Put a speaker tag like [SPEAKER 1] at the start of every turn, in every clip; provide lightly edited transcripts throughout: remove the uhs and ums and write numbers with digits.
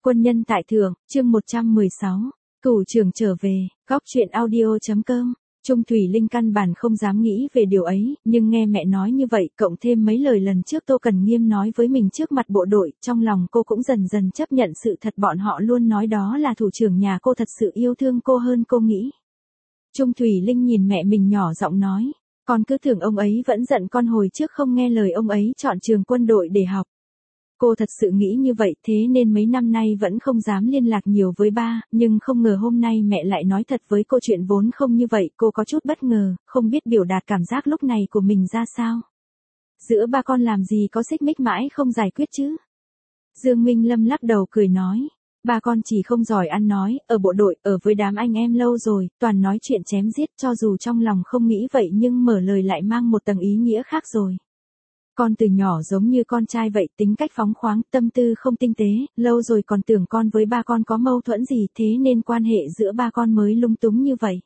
[SPEAKER 1] Quân nhân tại thượng, chương 116. Thủ trưởng trở về, góc chuyện audio.com. Trung Thủy Linh căn bản không dám nghĩ về điều ấy, nhưng nghe mẹ nói như vậy, cộng thêm mấy lời lần trước Tô Cần Nghiêm nói với mình trước mặt bộ đội, trong lòng cô cũng dần dần chấp nhận sự thật bọn họ luôn nói đó là thủ trưởng nhà cô thật sự yêu thương cô hơn cô nghĩ. Trung Thủy Linh nhìn mẹ mình nhỏ giọng nói, con cứ tưởng ông ấy vẫn giận con hồi trước không nghe lời ông ấy chọn trường quân đội để học. Cô thật sự nghĩ như vậy thế nên mấy năm nay vẫn không dám liên lạc nhiều với ba, nhưng không ngờ hôm nay mẹ lại nói thật với cô chuyện vốn không như vậy, cô có chút bất ngờ, không biết biểu đạt cảm giác lúc này của mình ra sao. Giữa ba con làm gì có xích mích mãi không giải quyết chứ. Dương Minh Lâm lắc đầu cười nói, ba con chỉ không giỏi ăn nói, ở bộ đội, ở với đám anh em lâu rồi, toàn nói chuyện chém giết cho dù trong lòng không nghĩ vậy nhưng mở lời lại mang một tầng ý nghĩa khác rồi. Con từ nhỏ giống như con trai vậy, tính cách phóng khoáng, tâm tư không tinh tế, lâu rồi còn tưởng con với ba con có mâu thuẫn gì thế nên quan hệ giữa ba con mới lung túng như vậy.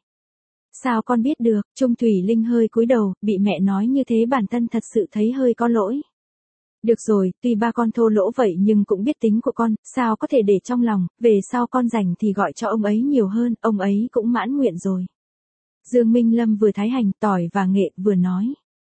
[SPEAKER 1] Sao con biết được? Trung Thủy Linh hơi cúi đầu, bị mẹ nói như thế bản thân thật sự thấy hơi có lỗi. Được rồi, tuy ba con thô lỗ vậy nhưng cũng biết tính của con, sao có thể để trong lòng, về sau con rảnh thì gọi cho ông ấy nhiều hơn, ông ấy cũng mãn nguyện rồi. Dương Minh Lâm vừa thái hành, tỏi và nghệ vừa nói.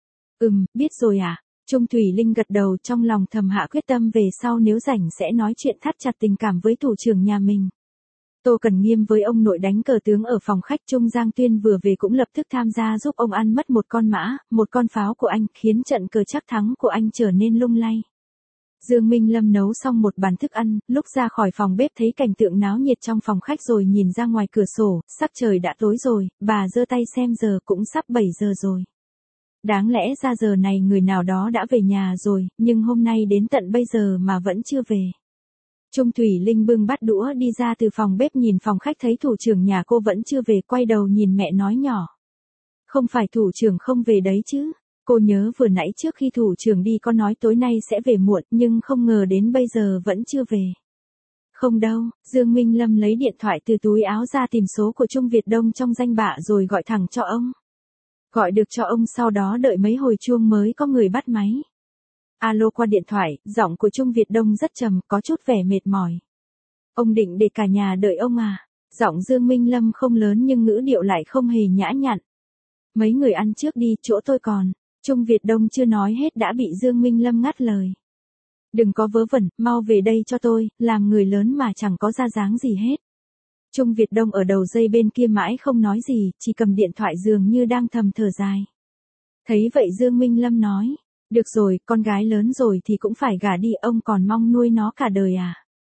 [SPEAKER 1] Biết rồi à? Trung Thủy Linh gật đầu, trong lòng thầm hạ quyết tâm về sau nếu rảnh sẽ nói chuyện thắt chặt tình cảm với thủ trưởng nhà mình. Tô Cần Nghiêm với ông nội đánh cờ tướng ở phòng khách, Trung Giang Tuyên vừa về cũng lập tức tham gia giúp ông ăn mất một con mã, một con pháo của anh, khiến trận cờ chắc thắng của anh trở nên lung lay. Dương Minh Lâm nấu xong một bàn thức ăn, lúc ra khỏi phòng bếp thấy cảnh tượng náo nhiệt trong phòng khách rồi nhìn ra ngoài cửa sổ, sắc trời đã tối rồi, bà giơ tay xem giờ cũng sắp 7 giờ rồi. Đáng lẽ ra giờ này người nào đó đã về nhà rồi, nhưng hôm nay đến tận bây giờ mà vẫn chưa về. Trung Thủy Linh bưng bát đũa đi ra từ phòng bếp nhìn phòng khách thấy thủ trưởng nhà cô vẫn chưa về, quay đầu nhìn mẹ nói nhỏ. Không phải thủ trưởng không về đấy chứ, cô nhớ vừa nãy trước khi thủ trưởng đi có nói tối nay sẽ về muộn nhưng không ngờ đến bây giờ vẫn chưa về. Không đâu, Dương Minh Lâm lấy điện thoại từ túi áo ra tìm số của Trung Việt Đông trong danh bạ rồi gọi thẳng cho ông. Gọi được cho ông sau đó đợi mấy hồi chuông mới có người bắt máy. Alo qua điện thoại, giọng của Trung Việt Đông rất trầm, có chút vẻ mệt mỏi. Ông định để cả nhà đợi ông à? Giọng Dương Minh Lâm không lớn nhưng ngữ điệu lại không hề nhã nhặn. Mấy người ăn trước đi, chỗ tôi còn. Trung Việt Đông chưa nói hết đã bị Dương Minh Lâm ngắt lời. Đừng có vớ vẩn, mau về đây cho tôi, làm người lớn mà chẳng có ra dáng gì hết. Trung Việt Đông ở đầu dây bên kia mãi không nói gì, chỉ cầm điện thoại dường như đang thầm thở dài. Thấy vậy Dương Minh Lâm nói, được rồi, con gái lớn rồi thì cũng phải gả đi, ông còn mong nuôi nó cả đời à?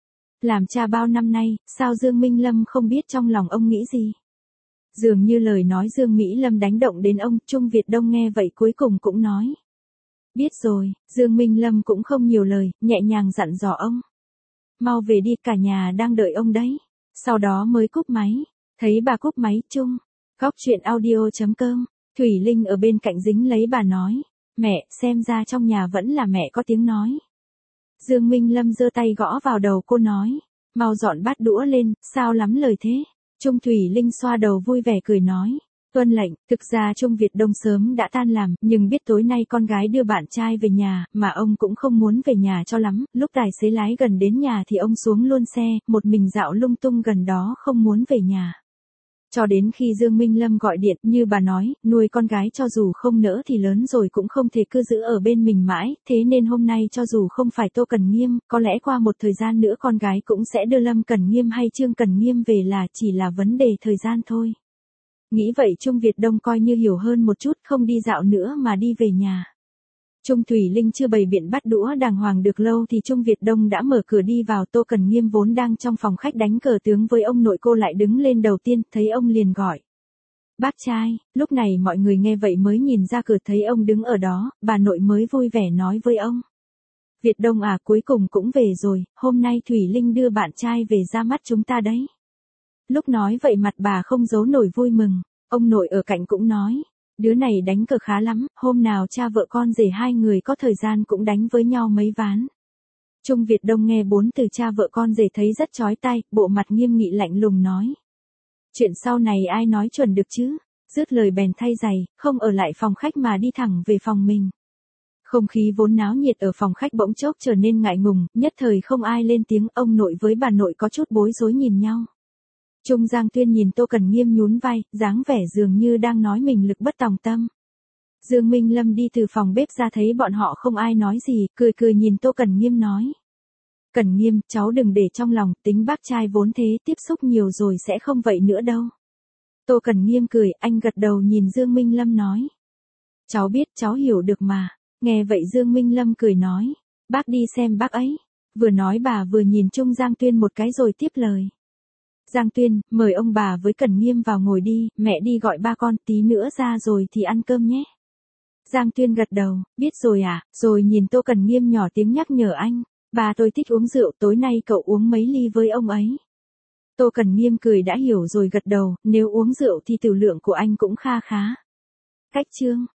[SPEAKER 1] Làm cha bao năm nay, sao Dương Minh Lâm không biết trong lòng ông nghĩ gì? Dường như lời nói Dương Mỹ Lâm đánh động đến ông, Trung Việt Đông nghe vậy cuối cùng cũng nói. Biết rồi, Dương Minh Lâm cũng không nhiều lời, nhẹ nhàng dặn dò ông. Mau về đi, cả nhà đang đợi ông đấy. Sau đó mới cúp máy. Thấy bà cúp máy, Trung. Góc chuyện audio.com. Thủy Linh ở bên cạnh dính lấy bà nói. Mẹ, xem ra trong nhà vẫn là mẹ có tiếng nói. Dương Minh Lâm giơ tay gõ vào đầu cô nói. Mau dọn bát đũa lên, sao lắm lời thế? Trung Thủy Linh xoa đầu vui vẻ cười nói. Tuân lệnh, thực ra Trung Việt Đông sớm đã tan làm, nhưng biết tối nay con gái đưa bạn trai về nhà, mà ông cũng không muốn về nhà cho lắm, lúc tài xế lái gần đến nhà thì ông xuống luôn xe, một mình dạo lung tung gần đó không muốn về nhà. Cho đến khi Dương Minh Lâm gọi điện, như bà nói, nuôi con gái cho dù không nỡ thì lớn rồi cũng không thể cứ giữ ở bên mình mãi, thế nên hôm nay cho dù không phải Tô Cần Nghiêm, có lẽ qua một thời gian nữa con gái cũng sẽ đưa Lâm Cần Nghiêm hay Trương Cần Nghiêm về, là chỉ là vấn đề thời gian thôi. Nghĩ vậy Trung Việt Đông coi như hiểu hơn một chút, không đi dạo nữa mà đi về nhà. Trung Thủy Linh chưa bày biện bắt đũa đàng hoàng được lâu thì Trung Việt Đông đã mở cửa đi vào. Tô Cần Nghiêm vốn đang trong phòng khách đánh cờ tướng với ông nội cô lại đứng lên đầu tiên, thấy ông liền gọi. Bác trai, lúc này mọi người nghe vậy mới nhìn ra cửa thấy ông đứng ở đó, bà nội mới vui vẻ nói với ông. Việt Đông à, cuối cùng cũng về rồi, hôm nay Thủy Linh đưa bạn trai về ra mắt chúng ta đấy. Lúc nói vậy mặt bà không giấu nổi vui mừng, ông nội ở cạnh cũng nói, đứa này đánh cờ khá lắm, hôm nào cha vợ con rể hai người có thời gian cũng đánh với nhau mấy ván. Trung Việt Đông nghe 4 từ cha vợ con rể thấy rất chói tai, bộ mặt nghiêm nghị lạnh lùng nói. Chuyện sau này ai nói chuẩn được chứ, dứt lời bèn thay giày, không ở lại phòng khách mà đi thẳng về phòng mình. Không khí vốn náo nhiệt ở phòng khách bỗng chốc trở nên ngại ngùng, nhất thời không ai lên tiếng, ông nội với bà nội có chút bối rối nhìn nhau. Trung Giang Tuyên nhìn Tô Cần Nghiêm nhún vai, dáng vẻ dường như đang nói mình lực bất tòng tâm. Dương Minh Lâm đi từ phòng bếp ra thấy bọn họ không ai nói gì, cười cười nhìn Tô Cần Nghiêm nói. Cần Nghiêm, cháu đừng để trong lòng, tính bác trai vốn thế, tiếp xúc nhiều rồi sẽ không vậy nữa đâu. Tô Cần Nghiêm cười, anh gật đầu nhìn Dương Minh Lâm nói. Cháu biết, cháu hiểu được mà. Nghe vậy Dương Minh Lâm cười nói. Bác đi xem bác ấy. Vừa nói bà vừa nhìn Trung Giang Tuyên một cái rồi tiếp lời. Giang Tuyên, mời ông bà với Cần Nghiêm vào ngồi đi, mẹ đi gọi ba con, tí nữa ra rồi thì ăn cơm nhé. Giang Tuyên gật đầu, biết rồi à, rồi nhìn Tô Cần Nghiêm nhỏ tiếng nhắc nhở anh. Bà tôi thích uống rượu, tối nay cậu uống mấy ly với ông ấy. Tô Cần Nghiêm cười đã hiểu rồi gật đầu, nếu uống rượu thì tiểu lượng của anh cũng kha khá. Cách chương